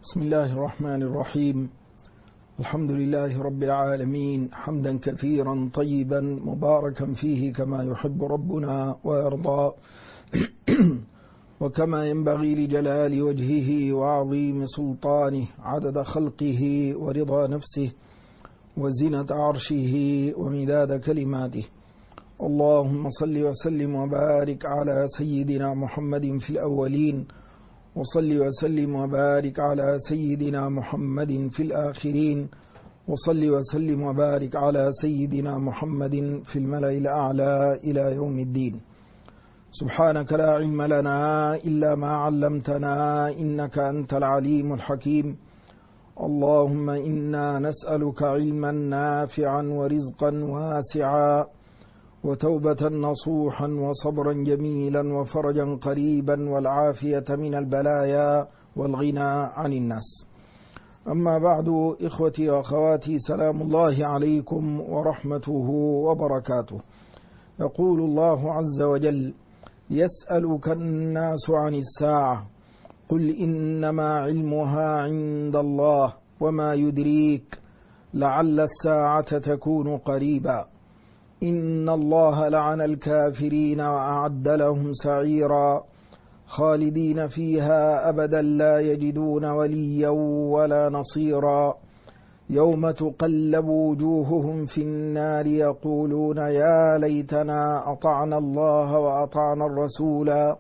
بسم الله الرحمن الرحيم. الحمد لله رب العالمين، حمدا كثيرا طيبا مباركا فيه كما يحب ربنا ويرضى وكما ينبغي لجلال وجهه وعظيم سلطانه، عدد خلقه ورضا نفسه وزنة عرشه ومداد كلماته. اللهم صل وسلم وبارك على سيدنا محمد في الأولين، وصل وسلم وبارك على سيدنا محمد في الآخرين، وصل وسلم وبارك على سيدنا محمد في الملأ الأعلى إلى يوم الدين. سبحانك لا علم لنا إلا ما علمتنا إنك أنت العليم الحكيم. اللهم إنا نسألك علما نافعا ورزقا واسعا وتوبة نصوحا وصبرا جميلا وفرجا قريبا والعافية من البلايا والغنى عن الناس. أما بعد، إخوتي وأخواتي، سلام الله عليكم ورحمته وبركاته. يقول الله عز وجل: يسألك الناس عن الساعة قل إنما علمها عند الله وما يدريك لعل الساعة تكون قريبا إن الله لعن الكافرين وأعد لهم سعيرا خالدين فيها أبدا لا يجدون وليا ولا نصيرا يوم تقلب وجوههم في النار يقولون يا ليتنا أطعنا الله وأطعنا الرسولا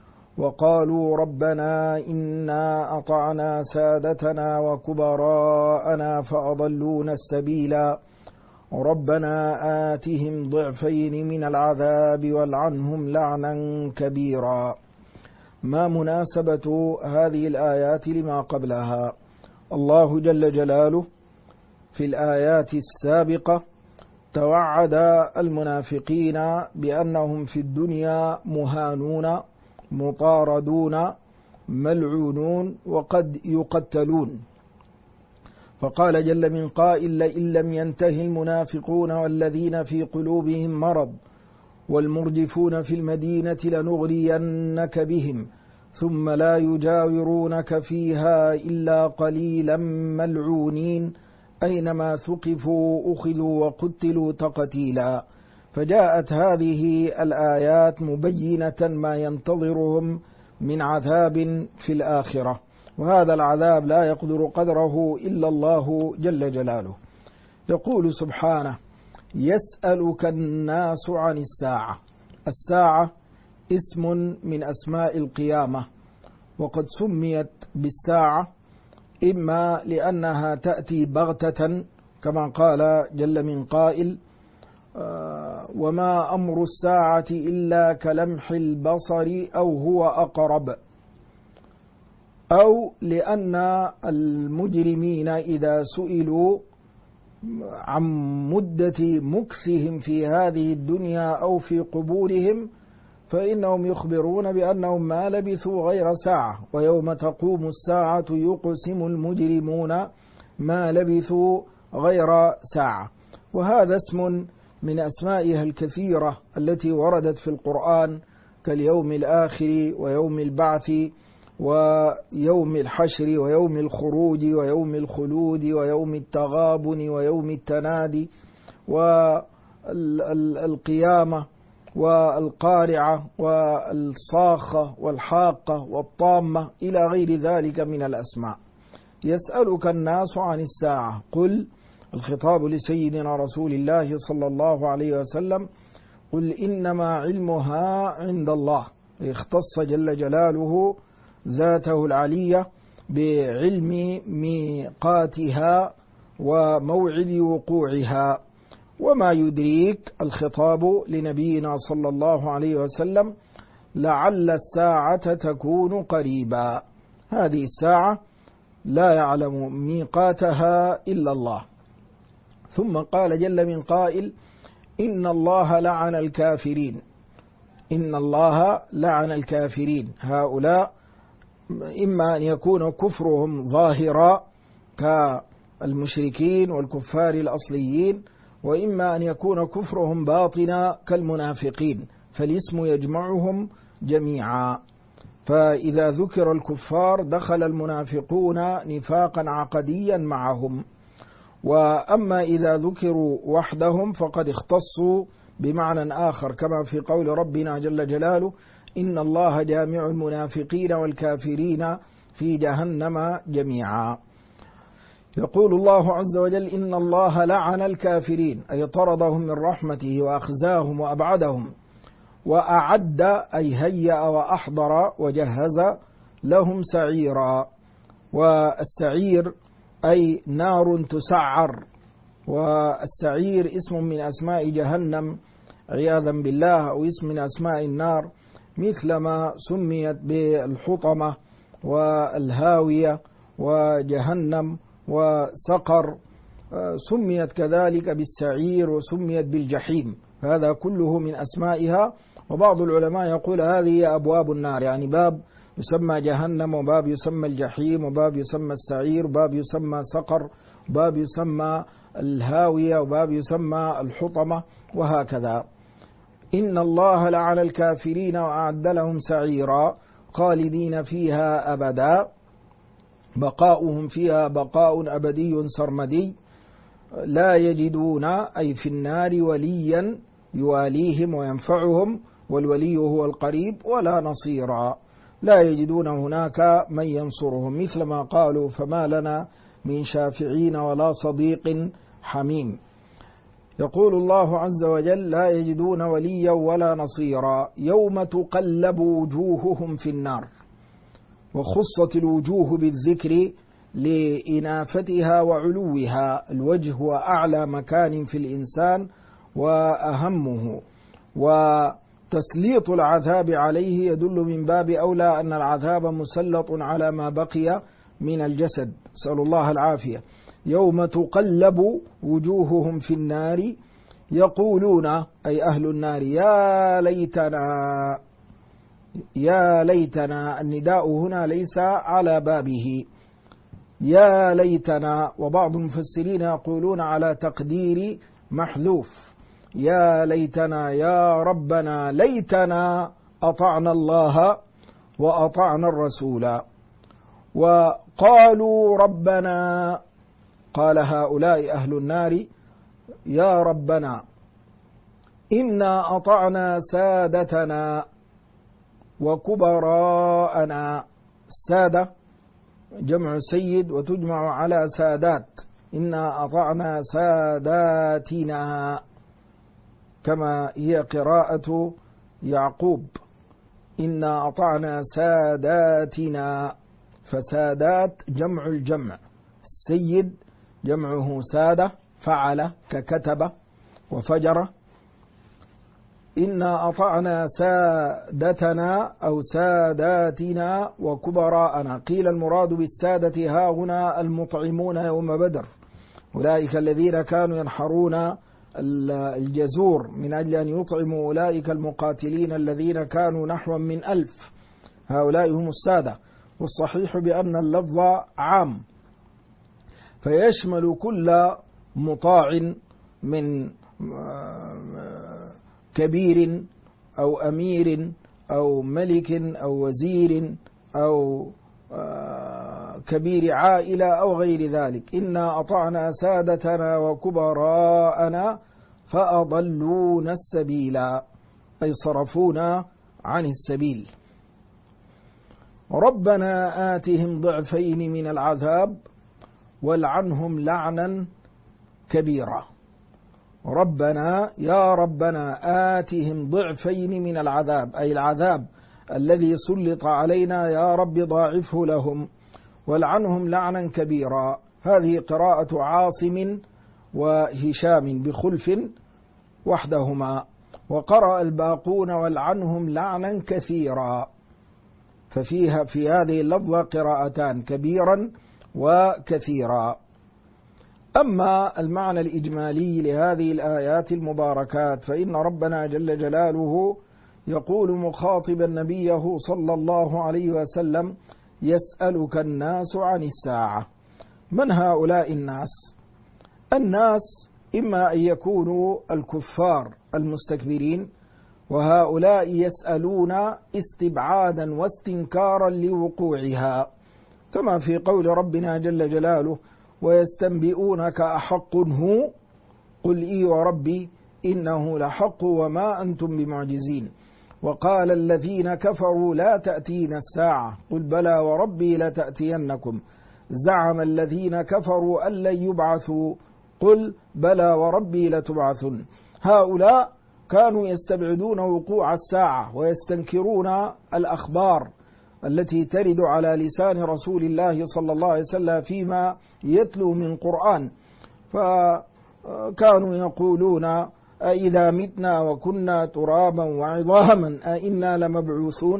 وقالوا ربنا إنا أطعنا سادتنا وكبراءنا فأضلونا السبيلا ربنا آتهم ضعفين من العذاب والعنهم لعنا كبيرا. ما مناسبة هذه الآيات لما قبلها؟ الله جل جلاله في الآيات السابقة توعد المنافقين بأنهم في الدنيا مهانون مطاردون ملعونون وقد يقتلون، فقال جل من قائل: لئن لم ينتهي المنافقون والذين في قلوبهم مرض والمرجفون في المدينة لنغرينك بهم ثم لا يجاورونك فيها إلا قليلا ملعونين أينما ثقفوا أخذوا وقتلوا تقتيلا. فجاءت هذه الآيات مبينة ما ينتظرهم من عذاب في الآخرة، وهذا العذاب لا يقدر قدره إلا الله جل جلاله. يقول سبحانه: يسألك الناس عن الساعة. الساعة اسم من أسماء القيامة، وقد سميت بالساعة إما لأنها تأتي بغتة كما قال جل من قائل: وما أمر الساعة إلا كلمح البصر أو هو أقرب، أو لأن المجرمين إذا سئلوا عن مدة مكثهم في هذه الدنيا أو في قبورهم فإنهم يخبرون بأنهم ما لبثوا غير ساعة، ويوم تقوم الساعة يقسم المجرمون ما لبثوا غير ساعة. وهذا اسم من أسمائها الكثيرة التي وردت في القرآن كاليوم الآخر ويوم البعث ويوم الحشر ويوم الخروج ويوم الخلود ويوم التغابن ويوم التنادي والقيامة والقارعة والصاخة والحاقة والطامة إلى غير ذلك من الأسماء. يسألك الناس عن الساعة قل، الخطاب لسيدنا رسول الله صلى الله عليه وسلم: قل إنما علمها عند الله. اختص جل جلاله ذاته العلية بعلم ميقاتها وموعد وقوعها. وما يدريك، الخطاب لنبينا صلى الله عليه وسلم: لعل الساعة تكون قريبا. هذه الساعة لا يعلم ميقاتها إلا الله. ثم قال جل من قائل: إن الله لعن الكافرين. إن الله لعن الكافرين. هؤلاء إما أن يكون كفرهم ظاهرا كالمشركين والكفار الأصليين، وإما أن يكون كفرهم باطنا كالمنافقين، فالاسم يجمعهم جميعا. فإذا ذكر الكفار دخل المنافقون نفاقا عقديا معهم، وأما إذا ذكروا وحدهم فقد اختصوا بمعنى آخر، كما في قول ربنا جل جلاله: إن الله جامع المنافقين والكافرين في جهنم جميعا. يقول الله عز وجل: إن الله لعن الكافرين، أي طردهم من رحمته وأخزاهم وأبعدهم، وأعد أي هيأ وأحضر وجهز لهم سعيرا. والسعير أي نار تسعر، والسعير اسم من أسماء جهنم عياذا بالله، أو اسم من أسماء النار، مثلما سميت بالحطمة والهاوية وجهنم وسقر، سميت كذلك بالسعير وسميت بالجحيم، هذا كله من أسمائها. وبعض العلماء يقول هذه أبواب النار، يعني باب يسمى جهنم، وباب يسمى الجحيم، وباب يسمى السعير، وباب يسمى سقر، وباب يسمى الهاوية، وباب يسمى الحطمة، وهكذا. إن الله لعن الكافرين وأعد لهم سعيرا خالدين فيها أبدا، بقاؤهم فيها بقاء أبدي سرمدي، لا يجدون أي في النار وليا يواليهم وينفعهم، والولي هو القريب، ولا نصيرا، لا يجدون هناك من ينصرهم، مثل ما قالوا: فما لنا من شافعين ولا صديق حميم. يقول الله عز وجل: لا يجدون وليا ولا نصيرا، يوم تقلب وجوههم في النار، وخصت الوجوه بالذكر لإنافتها وعلوها، الوجه هو أعلى مكان في الإنسان وأهمه، وتسليط العذاب عليه يدل من باب أولى أن العذاب مسلط على ما بقي من الجسد، نسأل الله العافية. يوم تقلب وجوههم في النار يقولون أي أهل النار: يا ليتنا، يا ليتنا، النداء هنا ليس على بابه، يا ليتنا. وبعض المفسرين يقولون على تقدير محذوف: يا ليتنا، يا ربنا، ليتنا أطعنا الله وأطعنا الرسول. وقالوا ربنا، قال هؤلاء أهل النار: يا ربنا إنا أطعنا سادتنا وكبراءنا. السادة جمع سيد وتجمع على سادات، إنا أطعنا ساداتنا، كما هي قراءة يعقوب: إنا أطعنا ساداتنا. فسادات جمع الجمع، السيد جمعه سادة، فعل ككتب وفجر. إنا أطعنا سادتنا أو ساداتنا وكبراءنا. قيل المراد بالسادة ها هنا المطعمون يوم بدر، أولئك الذين كانوا ينحرون الجزور من أجل أن يطعموا أولئك المقاتلين الذين كانوا نحو من 1000، هؤلاء هم السادة. والصحيح بأن اللفظ عام، فيشمل كل مطاع من كبير أو أمير أو ملك أو وزير أو كبير عائلة أو غير ذلك. إنا أطعنا سادتنا وكبراءنا فأضلونا السبيل، أي صرفونا عن السبيل. ربنا آتهم ضعفين من العذاب والعنهم لعنا كبيرا. ربنا، يا ربنا، آتهم ضعفين من العذاب، أي العذاب الذي سلط علينا يا رب ضاعفه لهم، والعنهم لعنا كبيرا. هذه قراءة عاصم وهشام بخلف وحدهما، وقرأ الباقون والعنهم لعنا كثيرا، ففيها في هذه اللفظة قراءتان: كبيرا وكثيرا. أما المعنى الإجمالي لهذه الآيات المباركات، فإن ربنا جل جلاله يقول مخاطبا نبيه صلى الله عليه وسلم: يسألك الناس عن الساعة. من هؤلاء الناس؟ الناس إما أن يكونوا الكفار المستكبرين، وهؤلاء يسألون استبعادا واستنكارا لوقوعها، كما في قول ربنا جل جلاله: ويستنبئونك أحق هو قل إي وربي إنه لحق وما أنتم بمعجزين. وقال الذين كفروا لا تأتينا الساعة قل بلى وربي لتأتينكم زعم الذين كفروا أن لن يبعثوا قل بلى وربي لتبعثن. هؤلاء كانوا يستبعدون وقوع الساعة ويستنكرون الأخبار التي ترد على لسان رسول الله صلى الله عليه وسلم فيما يتلو من قرآن، فكانوا يقولون: أإذا متنا وكنا ترابا وعظاما أإنا لمبعوثون.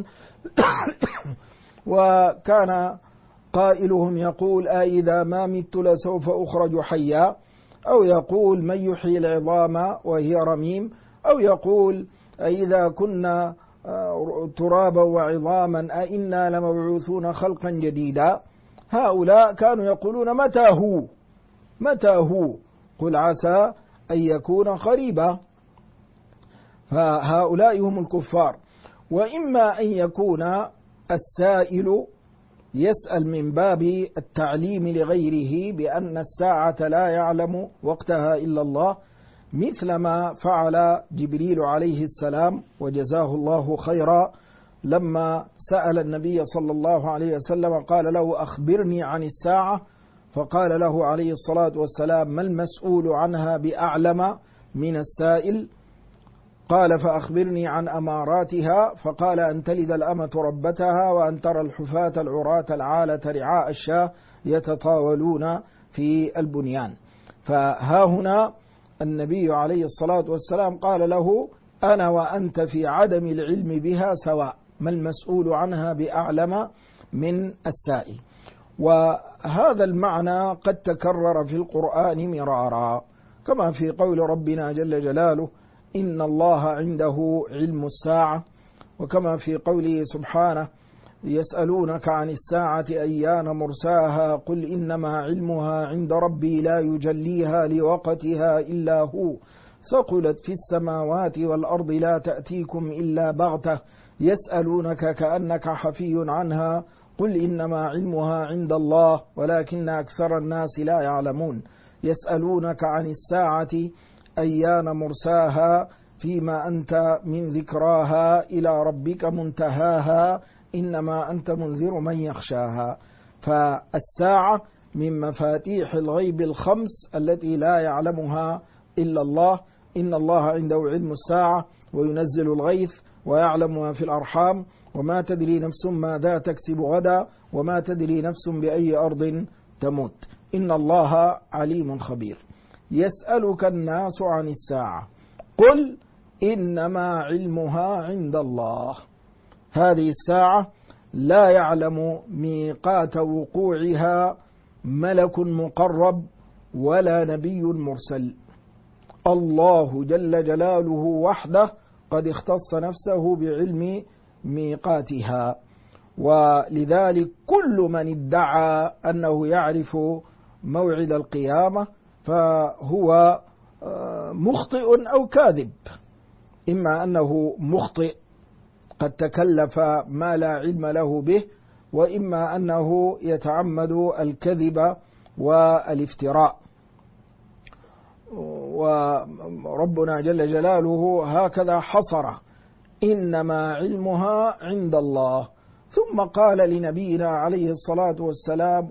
وكان قائلهم يقول: أإذا ما مت لسوف أخرج حيا، أو يقول: من يحيي العظام وهي رميم، أو يقول: أإذا كنا ترابا وعظاما أإنا لمبعوثون خلقا جديدا. هؤلاء كانوا يقولون: متى هو قل عسى أن يكون قريبا. فهؤلاء هم الكفار. وإما أن يكون السائل يسأل من باب التعليم لغيره بأن الساعة لا يعلم وقتها إلا الله، مثل ما فعل جبريل عليه السلام وجزاه الله خيرا لما سأل النبي صلى الله عليه وسلم قال له: أخبرني عن الساعة، فقال له عليه الصلاة والسلام: ما المسؤول عنها بأعلم من السائل؟ قال: فأخبرني عن أماراتها، فقال: أن تلد الأمة ربتها وأن ترى الحفاة العراة العالة رعاء الشاة يتطاولون في البنيان. فها هنا النبي عليه الصلاة والسلام قال له: أنا وأنت في عدم العلم بها سواء، ما المسؤول عنها بأعلم من السائل. وهذا المعنى قد تكرر في القرآن مرارا، كما في قول ربنا جل جلاله: إن الله عنده علم الساعة، وكما في قوله سبحانه: يسألونك عن الساعة أيان مرساها قل إنما علمها عند ربي لا يجليها لوقتها إلا هو ثقلت في السماوات والأرض لا تأتيكم إلا بغتة يسألونك كأنك حفي عنها قل إنما علمها عند الله ولكن أكثر الناس لا يعلمون. يسألونك عن الساعة أيان مرساها فيما أنت من ذكراها إلى ربك منتهاها إنما أنت منذر من يخشاها. فالساعة من مفاتيح الغيب الخمس التي لا يعلمها إلا الله. إن الله عنده علم الساعة وينزل الغيث ويعلم ما في الأرحام وما تدري نفس ماذا تكسب غدا وما تدري نفس بأي أرض تموت إن الله عليم خبير. يسألك الناس عن الساعة قل إنما علمها عند الله. هذه الساعة لا يعلم ميقات وقوعها ملك مقرب ولا نبي مرسل، الله جل جلاله وحده قد اختص نفسه بعلم ميقاتها. ولذلك كل من ادعى أنه يعرف موعد القيامة فهو مخطئ أو كاذب، إما أنه مخطئ قد تكلف ما لا علم له به، وإما أنه يتعمد الكذب والافتراء. وربنا جل جلاله هكذا حصر إنما علمها عند الله، ثم قال لنبينا عليه الصلاة والسلام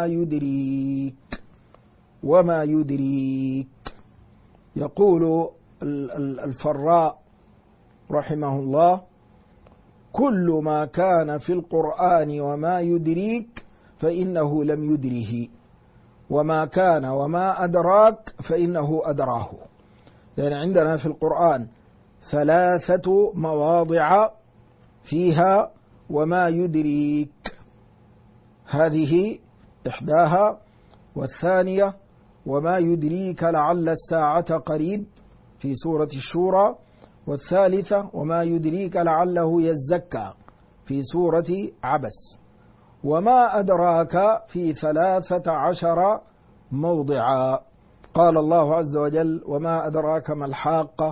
وما يدريك. يقول الفراء رحمه الله: كل ما كان في القرآن وما يدريك فإنه لم يدره، وما كان وما أدراك فإنه أدراه. يعني عندنا في القرآن 3 مواضع فيها وما يدريك، هذه إحداها، والثانية وما يدريك لعل الساعة قريب في سورة الشورى، والثالثة وما يدريك لعله يزكى في سورة عبس، وما أدراك في 13 موضعا. قال الله عز وجل: وما أدراك ما الحاقة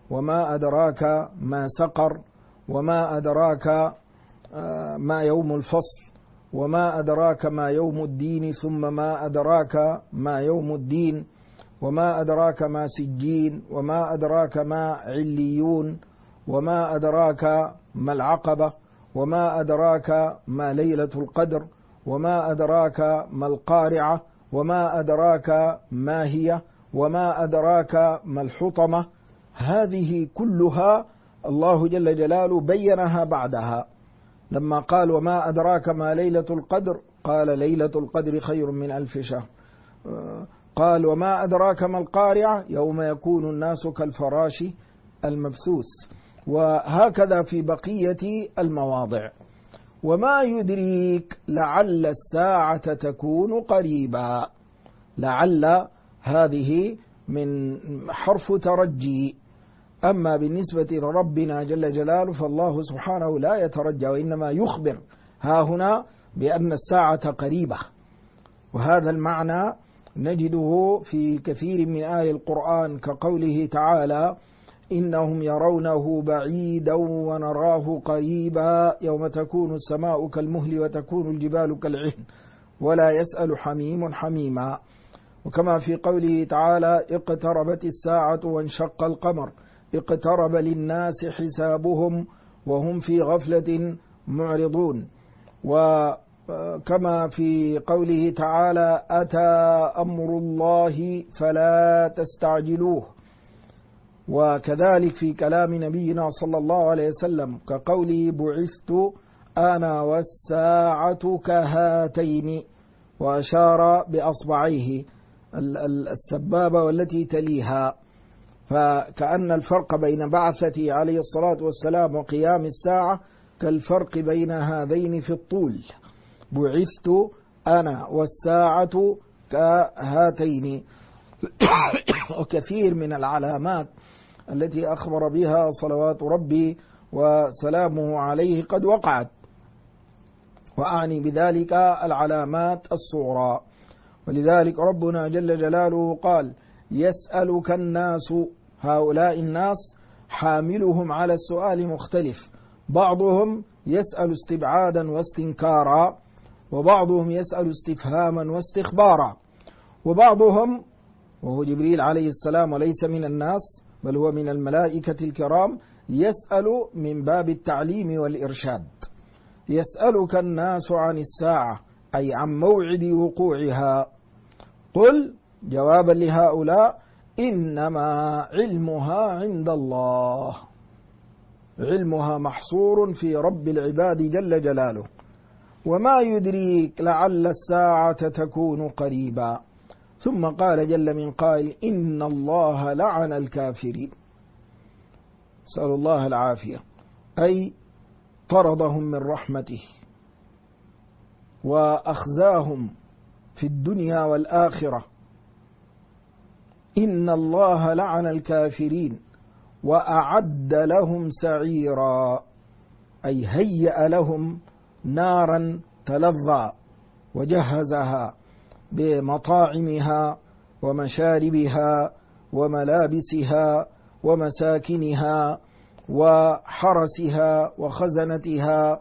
وما أدراك ما سقر، وما أدراك ما يوم الفصل، وما أدراك ما يوم الدين، ثم ما أدراك ما يوم الدين، وما أدراك ما سجين، وما أدراك ما عليون، وما أدراك ما العقبة، وما أدراك ما ليلة القدر، وما أدراك ما القارعة، وما أدراك ما هي، وما أدراك ما الحطمة. هذه كلها الله جل جلاله بينها بعدها، لما قال وما أدراك ما ليلة القدر، قال ليلة القدر خير من 1000 شهر. قال وما أدراك ما القارعة، يوم يكون الناس كالفراش المبثوث. وهكذا في بقية المواضع. وما يدريك لعل الساعة تكون قريبا. لعل هذه من حرف ترجي، أما بالنسبة لربنا جل جلاله فالله سبحانه لا يترجى، وإنما يخبر ها هنا بأن الساعة قريبة. وهذا المعنى نجده في كثير من آيات القرآن، كقوله تعالى إنهم يرونه بعيدا ونراه قريبا يوم تكون السماء كالمهل وتكون الجبال كالعهن ولا يسأل حميم حميما. وكما في قوله تعالى اقتربت الساعة وانشق القمر اقترب للناس حسابهم وهم في غفلة معرضون. وكما في قوله تعالى أتى أمر الله فلا تستعجلوه. وكذلك في كلام نبينا صلى الله عليه وسلم كقوله بعثت أنا والساعة كهاتين، وأشار بأصبعيه السبابة والتي تليها. فكأن الفرق بين بعثته عليه الصلاة والسلام وقيام الساعة كالفرق بين هذين في الطول. بعثت أنا والساعة كهاتين. وكثير من العلامات التي أخبر بها صلوات ربي وسلامه عليه قد وقعت، وأعني بذلك العلامات الصغرى. ولذلك ربنا جل جلاله قال يسألك الناس. هؤلاء الناس حاملهم على السؤال مختلف، بعضهم يسأل استبعادا واستنكارا، وبعضهم يسأل استفهاما واستخبارا، وبعضهم وهو جبريل عليه السلام وليس من الناس بل هو من الملائكة الكرام يسأل من باب التعليم والإرشاد. يسألك الناس عن الساعة أي عن موعد وقوعها. قل جوابا لهؤلاء إنما علمها عند الله. علمها محصور في رب العباد جل جلاله. وما يدريك لعل الساعة تكون قريبا. ثم قال جل من قائل إن الله لعن الكافرين. نسأل الله العافية، أي طردهم من رحمته وأخزاهم في الدنيا والآخرة. إن الله لعن الكافرين وأعد لهم سعيرا، أي هيأ لهم نارا تلظى وجهزها بمطاعمها ومشاربها وملابسها ومساكنها وحرسها وخزنتها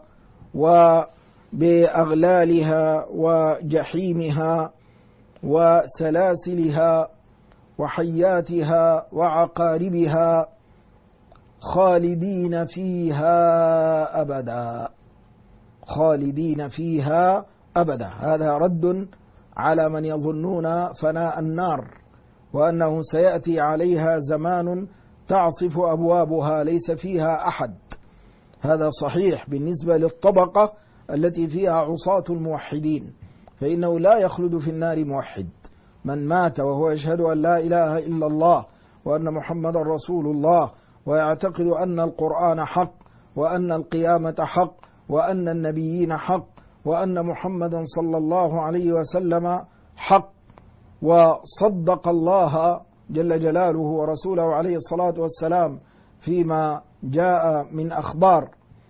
وبأغلالها وجحيمها وسلاسلها وحياتها وعقاربها خالدين فيها أبدا. خالدين فيها أبدا. هذا رد على من يظنون فناء النار، وأنه سيأتي عليها زمان تعصف أبوابها ليس فيها أحد. هذا صحيح بالنسبة للطبقة التي فيها عصاة الموحدين، فإنه لا يخلد في النار موحد. من مات وهو يشهد أن لا إله إلا الله وأن محمد رسول الله، ويعتقد أن القرآن حق، وأن القيامة حق، وأن النبيين حق، وأن محمدا صلى الله عليه وسلم حق، وصدق الله جل جلاله ورسوله عليه الصلاة والسلام فيما جاء من أخبار،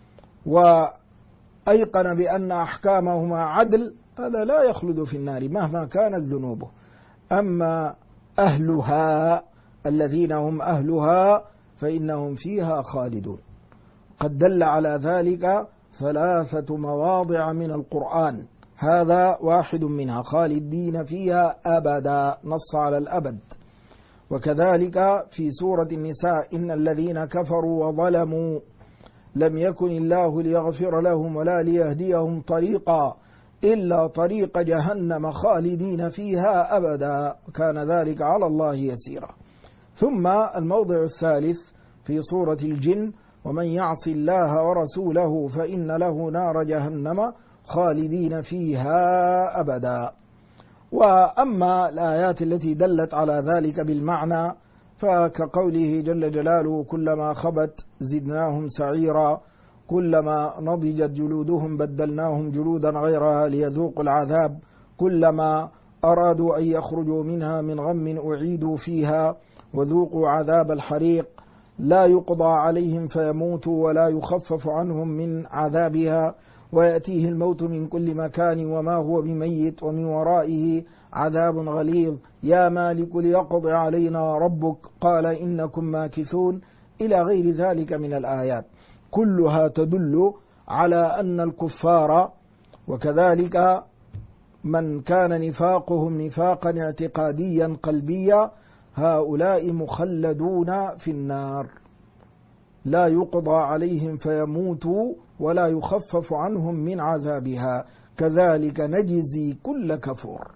وأيقن بأن أحكامهما عدل، هذا لا يخلد في النار مهما كانت ذنوبه. أما أهلها الذين هم أهلها فإنهم فيها خالدون. قد دل على ذلك 3 مواضع من القرآن، هذا واحد منها، خالدين فيها أبدا، نص على الأبد. وكذلك في سورة النساء: إن الذين كفروا وظلموا لم يكن الله ليغفر لهم ولا ليهديهم طريقا إلا طريق جهنم خالدين فيها أبدا كان ذلك على الله يسيرا. ثم الموضع الثالث في سورة الجن: ومن يعص الله ورسوله فإن له نار جهنم خالدين فيها أبدا. وأما الآيات التي دلت على ذلك بالمعنى فكقوله جل جلاله: كلما خبت زدناهم سعيرا، كلما نضجت جلودهم بدلناهم جلودا غيرها ليذوقوا العذاب، كلما أرادوا أن يخرجوا منها من غم أعيدوا فيها وذوقوا عذاب الحريق، لا يقضى عليهم فيموتوا ولا يخفف عنهم من عذابها ويأتيه الموت من كل مكان وما هو بميت ومن ورائه عذاب غليظ، يا مالك ليقضي علينا ربك قال إنكم ماكثون، إلى غير ذلك من الآيات، كلها تدل على أن الكفار وكذلك من كان نفاقهم نفاقا اعتقاديا قلبيا هؤلاء مخلدون في النار، لا يقضى عليهم فيموتوا ولا يخفف عنهم من عذابها، كذلك نجزي كل كفور.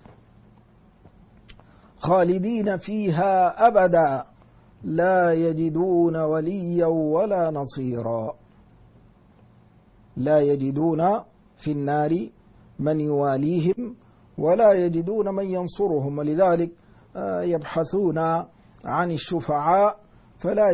خالدين فيها أبدا لا يجدون وليا ولا نصيرا. لا يجدون في النار من يواليهم ولا يجدون من ينصرهم، ولذلك يبحثون عن الشفعاء فلا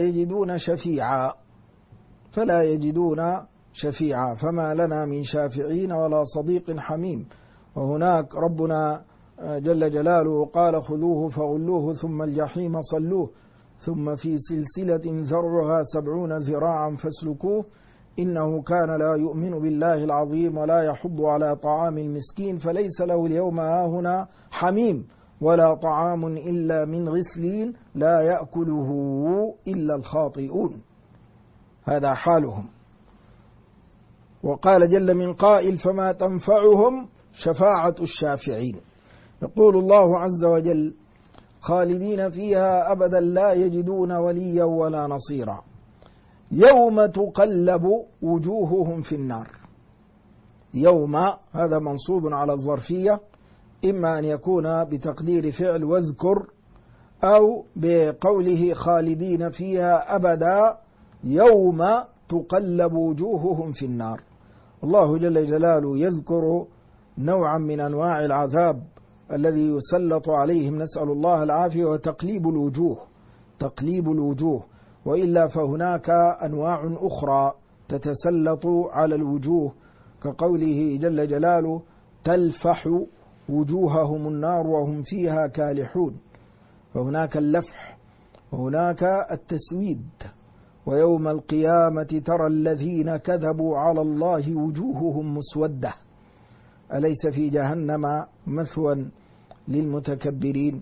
يجدون شفيعا، فما لنا من شافعين ولا صديق حميم. وهناك ربنا جل جلاله قال: خذوه فغلوه ثم الجحيم صلوه ثم في سلسلة ذرعها 70 ذراعا فاسلكوه إنه كان لا يؤمن بالله العظيم ولا يحض على طعام المسكين فليس له اليوم هاهنا حميم ولا طعام إلا من غسلين لا يأكله إلا الخاطئون. هذا حالهم. وقال جل من قائل: فما تنفعهم شفاعة الشافعين. يقول الله عز وجل: خالدين فيها أبدا لا يجدون وليا ولا نصيرا يوم تقلب وجوههم في النار. يوم هذا منصوب على الظرفية، إما أن يكون بتقدير فعل واذكر، أو بقوله خالدين فيها أبدا يوم تقلب وجوههم في النار. الله جل جلاله يذكر نوعا من أنواع العذاب الذي يسلط عليهم، نسأل الله العافية، وتقليب الوجوه، وإلا فهناك أنواع أخرى تتسلط على الوجوه، كقوله جل جلاله: تلفح وجوههم النار وهم فيها كالحون. فهناك اللفح وهناك التسويد. ويوم القيامة ترى الذين كذبوا على الله وجوههم مسودة أليس في جهنم مثوى للمتكبرين.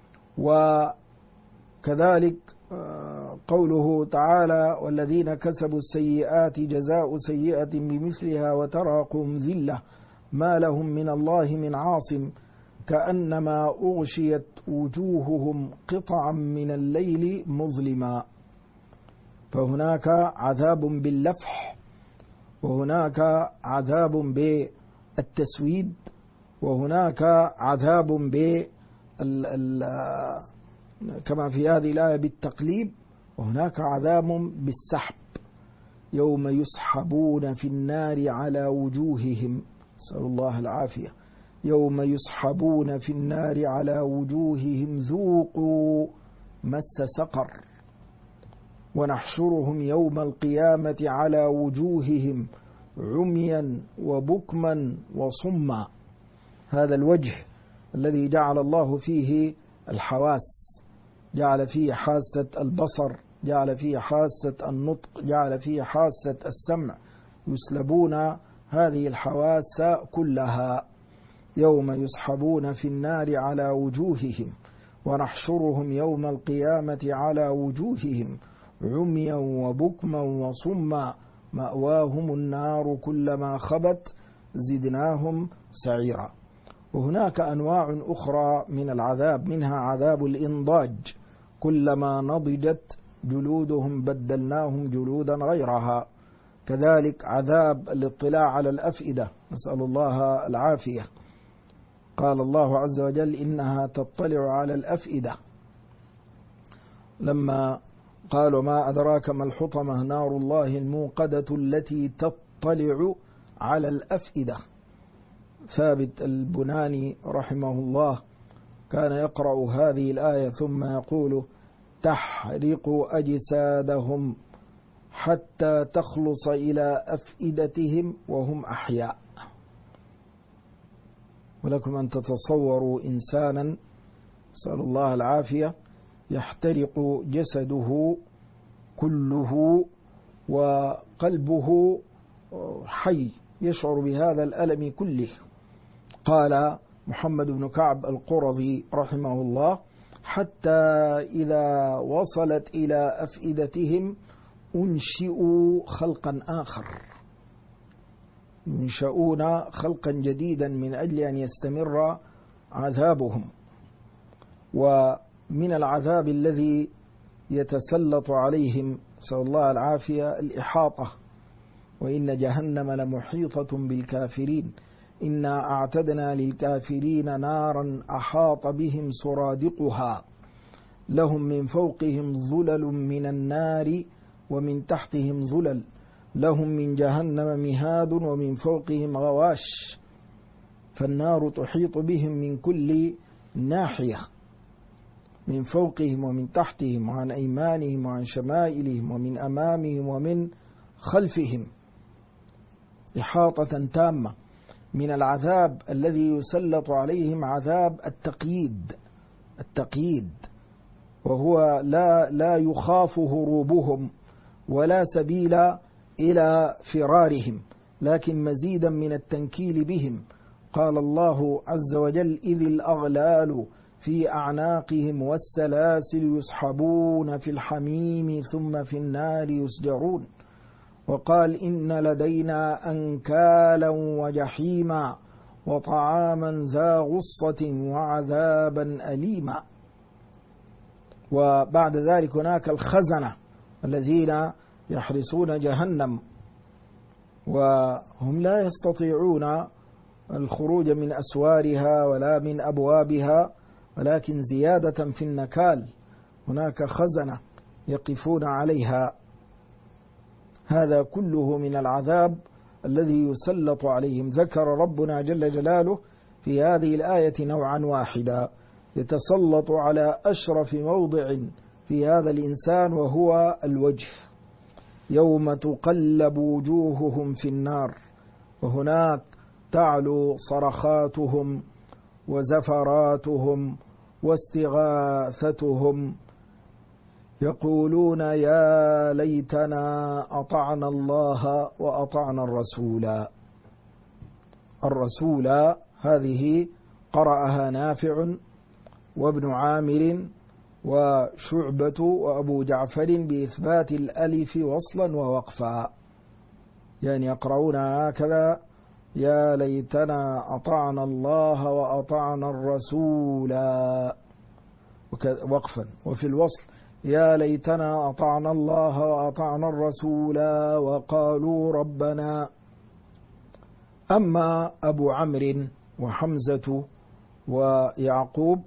وكذلك قوله تعالى: والذين كسبوا السيئات جزاء سيئة بمثلها وتراقهم ذلة ما لهم من الله من عاصم كأنما أغشيت وجوههم قطعا من الليل مظلما. فهناك عذاب باللفح، وهناك عذاب بالتسويد، وهناك عذاب كما في هذه الآية بالتقليب، وهناك عذاب بالسحب يوم يسحبون في النار على وجوههم، نسأل الله العافية، يوم يسحبون في النار على وجوههم ذوقوا مس سقر ونحشرهم يوم القيامة على وجوههم عميا وبكما وصما. هذا الوجه الذي جعل الله فيه الحواس، جعل فيه حاسة البصر، جعل فيه حاسة النطق، جعل فيه حاسة السمع، يسلبون هذه الحواس كلها. يوم يسحبون في النار على وجوههم ونحشرهم يوم القيامة على وجوههم عميا وبكما وصما مأواهم النار كلما خبت زدناهم سعيرا. وهناك أنواع أخرى من العذاب، منها عذاب الإنضاج، كلما نضجت جلودهم بدلناهم جلودا غيرها. كذلك عذاب الاطلاع على الأفئدة، نسأل الله العافية. قال الله عز وجل إنها تطلع على الأفئدة، لما قالوا ما أدراك ما الحطمة نار الله الموقدة التي تطلع على الأفئدة. ثابت البناني رحمه الله كان يقرأ هذه الآية ثم يقول تحرق أجسادهم حتى تخلص إلى أفئدتهم وهم أحياء. ولكم أن تتصوروا إنسانا نسأل الله العافية يحترق جسده كله وقلبه حي يشعر بهذا الألم كله. قال محمد بن كعب القرظي رحمه الله حتى إذا وصلت إلى أفئدتهم أنشئوا خلقا آخر، ينشؤون خلقا جديدا من أجل أن يستمر عذابهم. ومن العذاب الذي يتسلط عليهم نسأل الله العافية الإحاطة، وإن جهنم لمحيطة بالكافرين إنا أعتدنا للكافرين نارا أحاط بهم سرادقها لهم من فوقهم ظلل من النار ومن تحتهم ظلل لهم من جهنم مهاد ومن فوقهم غواش. فالنار تحيط بهم من كل ناحية، من فوقهم ومن تحتهم وعن أيمانهم وعن شمائلهم ومن أمامهم ومن خلفهم، إحاطة تامة. من العذاب الذي يسلط عليهم عذاب التقييد، وهو لا يخاف هروبهم ولا سبيل إلى فرارهم، لكن مزيدا من التنكيل بهم. قال الله عز وجل إذ الأغلال في أعناقهم والسلاسل يسحبون في الحميم ثم في النار يسجرون. وقال إن لدينا أنكالا وجحيما وطعاما ذا غصة وعذابا أليما. وبعد ذلك هناك الخزنة الذين يحرسون جهنم وهم لا يستطيعون الخروج من أسوارها ولا من أبوابها، ولكن زيادة في النكال هناك خزنة يقفون عليها. هذا كله من العذاب الذي يسلط عليهم. ذكر ربنا جل جلاله في هذه الآية نوعا واحدا يتسلط على أشرف موضع في هذا الإنسان وهو الوجه، يوم تقلب وجوههم في النار، وهناك تعلو صرخاتهم وزفراتهم واستغاثتهم، يقولون يا ليتنا أطعنا الله وأطعنا الرسول. هذه قرأها نافع وابن عامر وشعبة وأبو جعفر بإثبات الألف وصلا ووقفا، يعني يقرؤون هكذا يا ليتنا أطعنا الله وأطعنا الرسول وقفا، وفي الوصل يا ليتنا أطعنا الله وأطعنا الرسول وقالوا ربنا. أما أبو عمرو وحمزة ويعقوب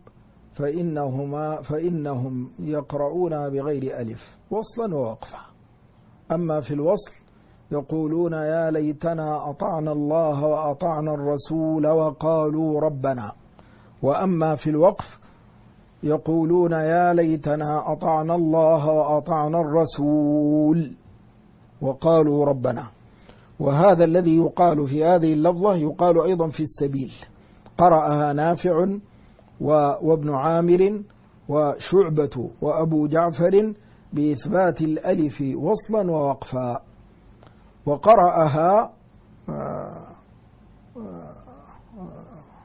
فإنهم يقرؤون بغير ألف وصلا ووقفا. أما في الوصل يقولون يا ليتنا أطعنا الله وأطعنا الرسول وقالوا ربنا. وأما في الوقف يقولون يا ليتنا أطعنا الله وأطعنا الرسول وقالوا ربنا. وهذا الذي يقال في هذه اللفظة يقال أيضا في السبيل، قرأها نافع وابن عامر وشعبة وأبو جعفر بإثبات الألف وصلا ووقفا. وقرأها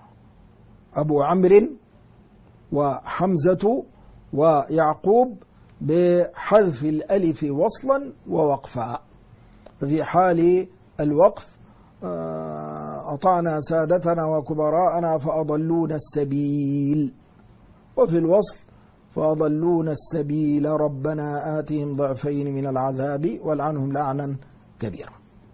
أبو عمرو وحمزة ويعقوب بحذف الألف وصلا ووقفا. ففي حال الوقف أطعنا سادتنا وكبراءنا فأضلون السبيل، وفي الوصل فأضلون السبيل ربنا آتهم ضعفين من العذاب والعنهم لعنا كبيرا.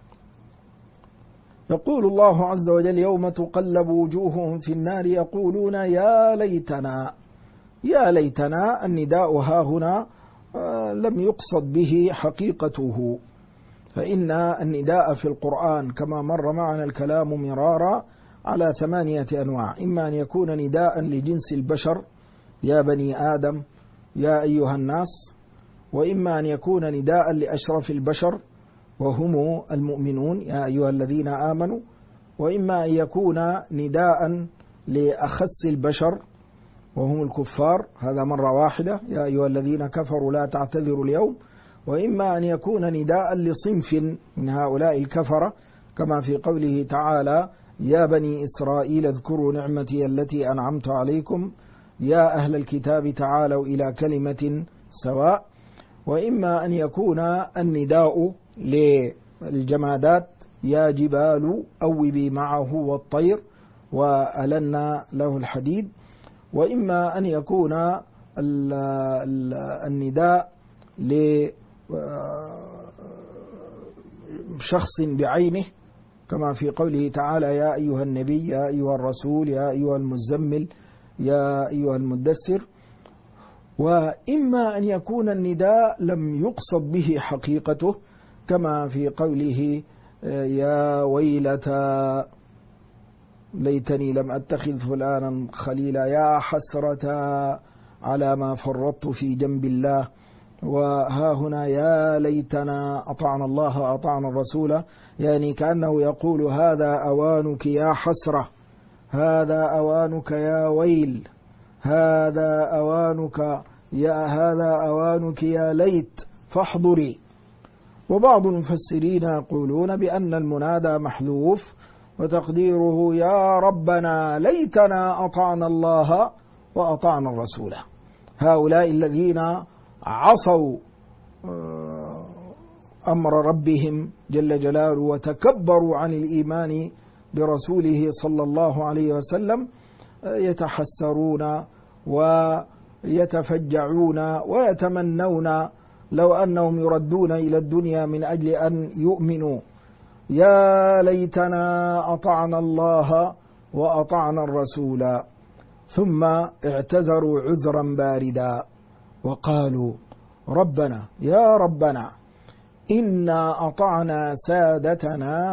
يقول الله عز وجل يوم تقلب وجوههم في النار يقولون يا ليتنا. يا ليتنا النداء هاهنا لم يقصد به حقيقته، فإن النداء في القرآن كما مر معنا الكلام مرارا على 8 أنواع، إما أن يكون نداء لجنس البشر يا بني آدم يا أيها الناس، وإما أن يكون نداء لأشرف البشر وهم المؤمنون يا أيها الذين آمنوا، وإما أن يكون نداء لأخس البشر وهم الكفار، هذا مرة واحدة يا أيها الذين كفروا لا تعتذروا اليوم، وإما أن يكون نداء لصنف من هؤلاء الكفرة كما في قوله تعالى يا بني إسرائيل اذكروا نعمتي التي أنعمت عليكم يا أهل الكتاب تعالوا إلى كلمة سواء، وإما أن يكون النداء للجمادات يا جبال أوبي معه والطير وألنا له الحديد، وإما أن يكون النداء لشخص بعينه كما في قوله تعالى يا أيها النبي يا أيها الرسول يا أيها المزمل يا أيها المدثر، وإما أن يكون النداء لم يقصد به حقيقته كما في قوله يا ويلتى ليتني لم أتخذ فلانا خليلا يا حسرة على ما فرطت في جنب الله، وها هنا يا ليتنا أطعنا الله أطعنا الرسول، يعني كأنه يقول هذا أوانك يا حسرة، هذا أوانك يا ويل، هذا أوانك يا ليت فاحضري. وبعض المفسرين يقولون بأن المنادى محذوف وتقديره يا ربنا ليتنا أطعنا الله وأطعنا الرسول. هؤلاء الذين عصوا أمر ربهم جل جلاله وتكبروا عن الإيمان برسوله صلى الله عليه وسلم يتحسرون ويتفجعون ويتمنون لو أنهم يردون إلى الدنيا من أجل أن يؤمنوا. يا ليتنا أطعنا الله وأطعنا الرسول، ثم اعتذروا عذرا باردا وقالوا ربنا يا ربنا إنا أطعنا سادتنا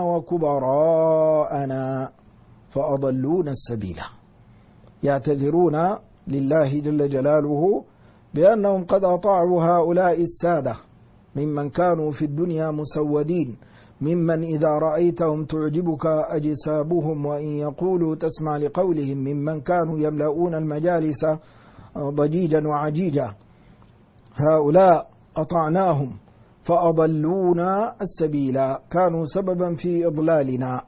وكبراءنا فأضلونا السبيل. يعتذرون لله جل جلاله بأنهم قد أطاعوا هؤلاء السادة ممن كانوا في الدنيا مسودين، ممن إذا رأيتهم تعجبك أجسابهم وإن يقولوا تسمع لقولهم، ممن كانوا يملؤون المجالس ضجيجا وعجيجا. هؤلاء أطعناهم فأضلونا السبيل، كانوا سببا في إضلالنا.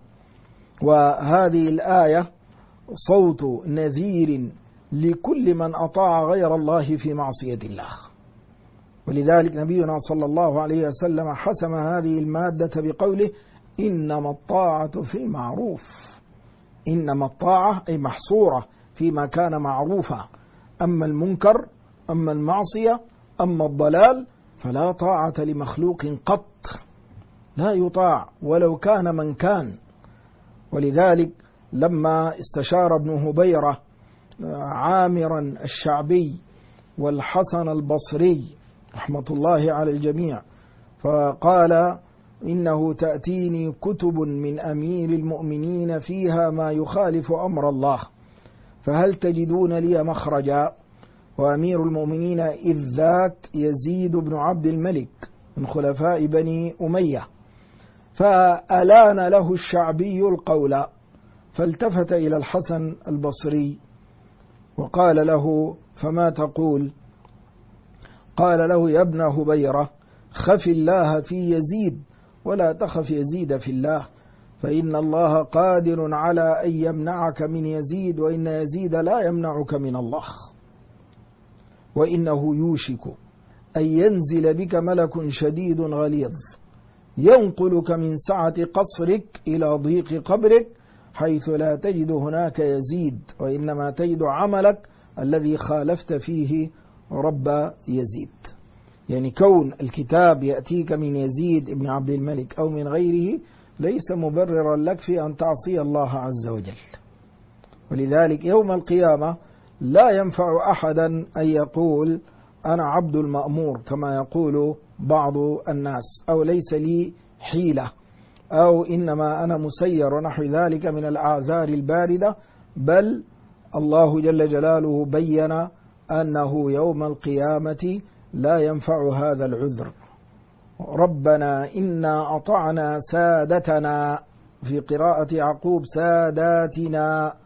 وهذه الآية صوت نذير لكل من أطاع غير الله في معصية الله. ولذلك نبينا صلى الله عليه وسلم حسم هذه المادة بقوله إنما الطاعة في المعروف. إنما الطاعة أي محصورة فيما كان معروفا، أما المنكر أما المعصية أما الضلال فلا طاعة لمخلوق قط، لا يطاع ولو كان من كان. ولذلك لما استشار ابن هبيرة عامرا الشعبي والحسن البصري رحمة الله على الجميع فقال إنه تأتيني كتب من أمير المؤمنين فيها ما يخالف أمر الله فهل تجدون لي مخرجا؟ وأمير المؤمنين إذ ذاك يزيد بن عبد الملك من خلفاء بني أمية، فألان له الشعبي القول فالتفت إلى الحسن البصري وقال له فما تقول؟ قال له يا ابن هبيرة خف الله في يزيد ولا تخف يزيد في الله، فإن الله قادر على أن يمنعك من يزيد وإن يزيد لا يمنعك من الله، وإنه يوشك أن ينزل بك ملك شديد غليظ ينقلك من سعة قصرك إلى ضيق قبرك حيث لا تجد هناك يزيد، وإنما تجد عملك الذي خالفت فيه رب يزيد. يعني كون الكتاب يأتيك من يزيد ابن عبد الملك أو من غيره ليس مبررا لك في أن تعصي الله عز وجل. ولذلك يوم القيامة لا ينفع أحدا أن يقول أنا عبد المأمور كما يقول بعض الناس، أو ليس لي حيلة، أو إنما أنا مسير ونحو ذلك من الأعذار الباردة. بل الله جل جلاله بين أنه يوم القيامة لا ينفع هذا العذر. ربنا إنا أطعنا سادتنا، في قراءة يعقوب ساداتنا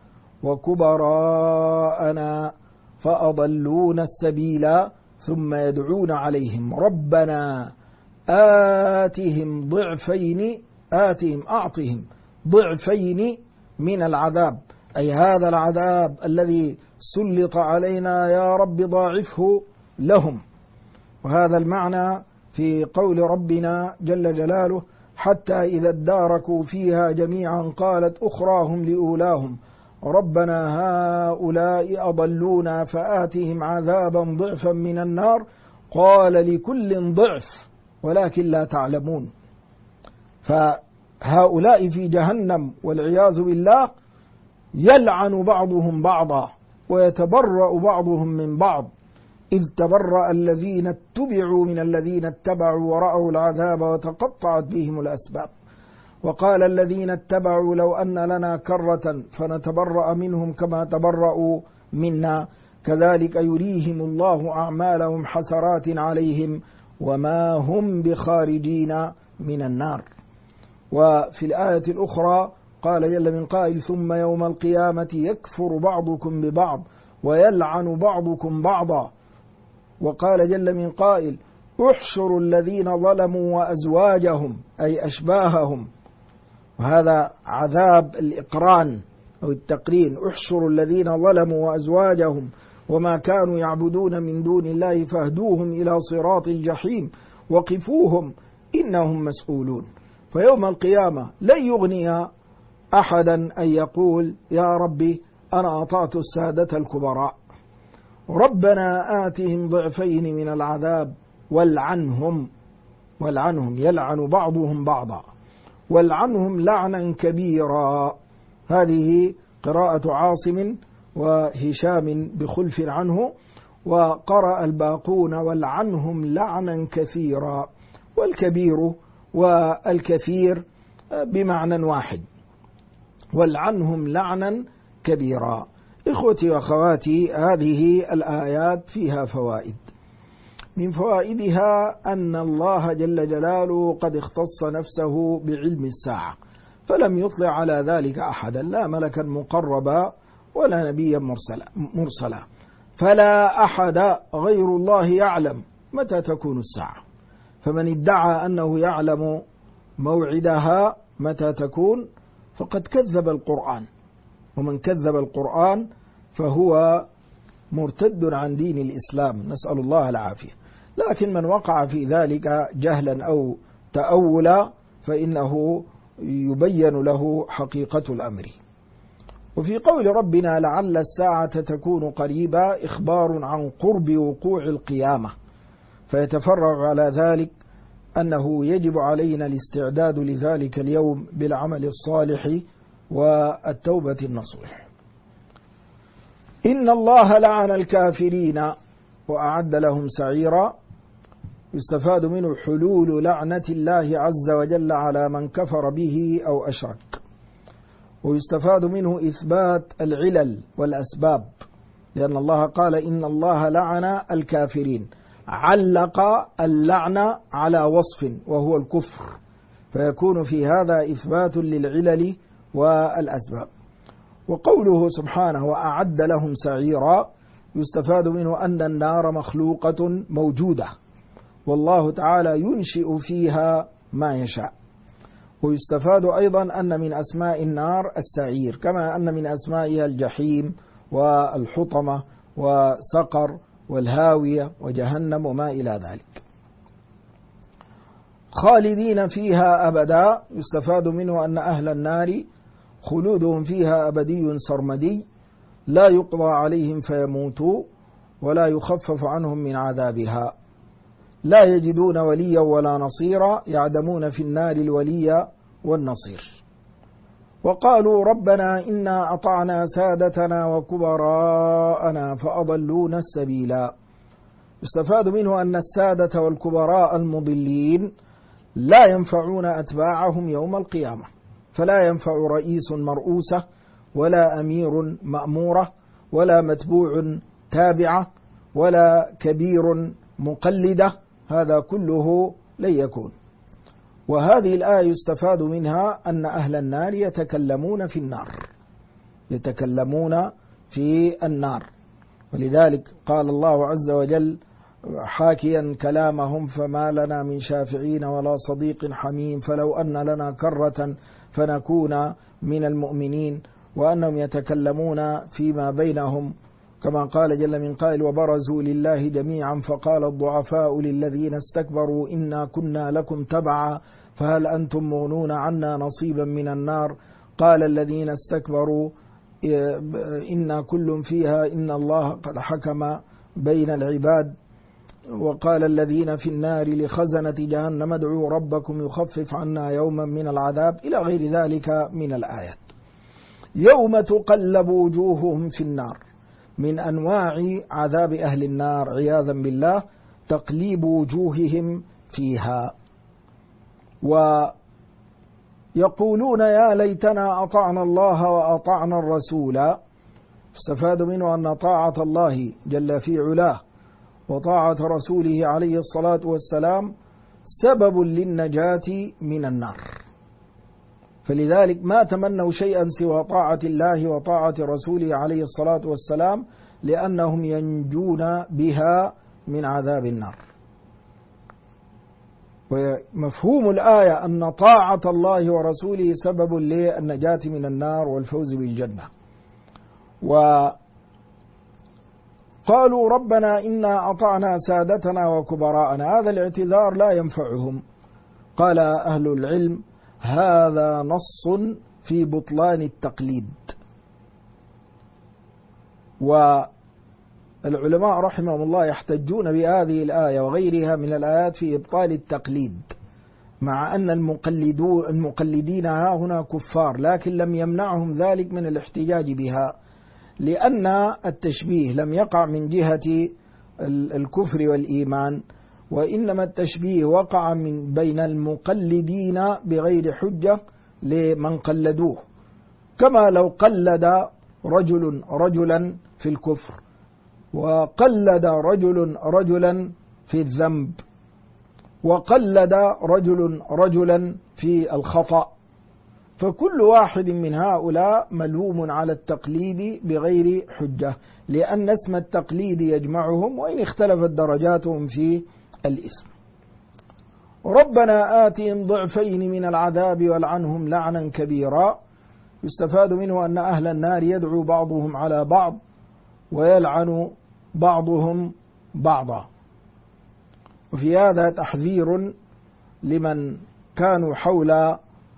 وكبراءنا فأضلون السبيل ثم يدعون عليهم ربنا أعطهم ضعفين من العذاب، أي هذا العذاب الذي سلط علينا يا رب ضاعفه لهم. وهذا المعنى في قول ربنا جل جلاله حتى إذا اداركوا فيها جميعا قالت أخراهم لأولاهم ربنا هؤلاء أضلونا فآتهم عذابا ضعفا من النار قال لكل ضعف ولكن لا تعلمون. فهؤلاء في جهنم والعياذ بالله يلعن بعضهم بعضا ويتبرأ بعضهم من بعض، إذ تبرأ الذين اتبعوا من الذين اتبعوا ورأوا العذاب وتقطعت بهم الأسباب. وقال الذين اتبعوا لو أن لنا كرة فنتبرأ منهم كما تبرأوا منا كذلك يريهم الله أعمالهم حسرات عليهم وما هم بخارجين من النار. وفي الآية الأخرى قال جل من قائل ثم يوم القيامة يكفر بعضكم ببعض ويلعن بعضكم بعضا. وقال جل من قائل احشروا الذين ظلموا وأزواجهم أي أشباههم، وهذا عذاب الإقران أو التقرين. احشروا الذين ظلموا وأزواجهم وما كانوا يعبدون من دون الله فاهدوهم إلى صراط الجحيم وقفوهم إنهم مسؤولون. فيوم القيامة لن يغني أحدا أن يقول يا ربي أنا أطعت السادة الكبراء، ربنا آتهم ضعفين من العذاب والعنهم يلعن بعضهم بعضا والعنهم لعنا كبيرا. هذه قراءة عاصم وهشام بخلف عنه، وقرأ الباقون والعنهم لعنا كثيرا، والكبير والكثير بمعنى واحد، والعنهم لعنا كبيرا. إخوتي وأخواتي، هذه الآيات فيها فوائد. من فوائدها أن الله جل جلاله قد اختص نفسه بعلم الساعة فلم يطلع على ذلك أحدا، لا ملكا مقربا ولا نبيا مرسلا، فلا أحد غير الله يعلم متى تكون الساعة. فمن ادعى أنه يعلم موعدها متى تكون فقد كذب القرآن، ومن كذب القرآن فهو مرتد عن دين الإسلام، نسأل الله العافية. لكن من وقع في ذلك جهلا أو تأولا فإنه يبين له حقيقة الأمر. وفي قول ربنا لعل الساعة تكون قريبا إخبار عن قرب وقوع القيامة، فيتفرع على ذلك أنه يجب علينا الاستعداد لذلك اليوم بالعمل الصالح والتوبة النصوح. إن الله لعن الكافرين وأعد لهم سعيرا. يستفاد منه حلول لعنة الله عز وجل على من كفر به أو أشرك، ويستفاد منه إثبات العلل والأسباب، لأن الله قال إن الله لعن الكافرين، علق اللعنة على وصف وهو الكفر، فيكون في هذا إثبات للعلل والأسباب. وقوله سبحانه وأعد لهم سعيرا يستفاد منه أن النار مخلوقة موجودة، والله تعالى ينشئ فيها ما يشاء. ويستفاد أيضا أن من أسماء النار السعير، كما أن من أسمائها الجحيم والحطمة وسقر والهاوية وجهنم وما إلى ذلك. خالدين فيها أبدا، يستفاد منه أن أهل النار خلودهم فيها أبدي سرمدي، لا يقضى عليهم فيموتوا ولا يخفف عنهم من عذابها، لا يجدون وليا ولا نصيرا، يعدمون في النار الولي والنصير. وقالوا ربنا إنا أطعنا سادتنا وكبراءنا فأضلونا السبيلا. يستفاد منه أن السادة والكبراء المضلين لا ينفعون أتباعهم يوم القيامة، فلا ينفع رئيس مرؤوسة ولا أمير مأمورة ولا متبوع تابعة ولا كبير مقلدة، هذا كله لن يكون. وهذه الآية يستفاد منها أن أهل النار يتكلمون في النار، يتكلمون في النار، ولذلك قال الله عز وجل حاكيا كلامهم فما لنا من شافعين ولا صديق حميم فلو أن لنا كرة فنكون من المؤمنين، وأنهم يتكلمون فيما بينهم كما قال جل من قائل وبرزوا لله جميعا فقال الضعفاء للذين استكبروا إنا كنا لكم تبعا فهل أنتم مغنون عنا نصيبا من النار قال الذين استكبروا إنا كل فيها إن الله قد حكم بين العباد وقال الذين في النار لخزنة جهنم ادعوا ربكم يخفف عنا يوما من العذاب إلى غير ذلك من الآيات. يوم تقلب وجوههم في النار، من أنواع عذاب أهل النار عياذا بالله تقليب وجوههم فيها، ويقولون يا ليتنا أطعنا الله وأطعنا الرسول. استفاد منه أن طاعة الله جل في علاه وطاعة رسوله عليه الصلاة والسلام سبب للنجاة من النار، فلذلك ما تمنوا شيئا سوى طاعة الله وطاعة رسوله عليه الصلاة والسلام لأنهم ينجون بها من عذاب النار. ومفهوم الآية أن طاعة الله ورسوله سبب للنجاة من النار والفوز بالجنة. وقالوا ربنا إنا أطعنا سادتنا وكبراءنا، هذا الاعتذار لا ينفعهم. قال أهل العلم هذا نص في بطلان التقليد، والعلماء رحمهم الله يحتجون بهذه الآية وغيرها من الآيات في إبطال التقليد، مع أن المقلدين ها هنا كفار، لكن لم يمنعهم ذلك من الاحتجاج بها، لأن التشبيه لم يقع من جهة الكفر والإيمان، وإنما التشبيه وقع من بين المقلدين بغير حجة لمن قلدوه، كما لو قلد رجل رجلا في الكفر وقلد رجل رجلا في الذنب وقلد رجل رجلا في الخطأ، فكل واحد من هؤلاء ملوم على التقليد بغير حجة، لأن اسم التقليد يجمعهم وإن اختلفت درجاتهم في الإثم. ربنا آتهم ضعفين من العذاب والعنهم لعنا كبيرا. يستفاد منه أن أهل النار يدعو بعضهم على بعض ويلعن بعضهم بعضا، وفي هذا تحذير لمن كانوا حول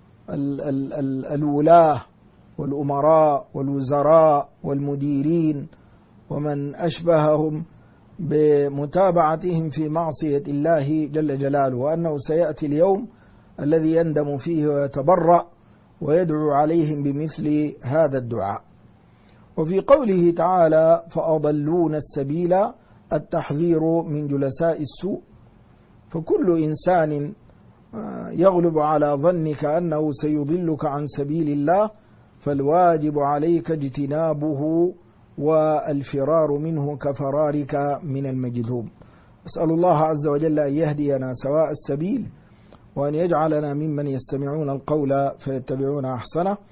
الولاة والأمراء والوزراء والمديرين ومن أشبههم بمتابعتهم في معصية الله جل جلاله، وأنه سيأتي اليوم الذي يندم فيه ويتبرأ ويدعو عليهم بمثل هذا الدعاء. وفي قوله تعالى فأضلون السبيل التحذير من جلساء السوء، فكل إنسان يغلب على ظنك أنه سيضلك عن سبيل الله فالواجب عليك اجتنابه والفرار منه كفرارك من المجذوب. أسأل الله عز وجل أن يهدينا سواء السبيل وأن يجعلنا ممن يستمعون القول فيتبعون أحسنه.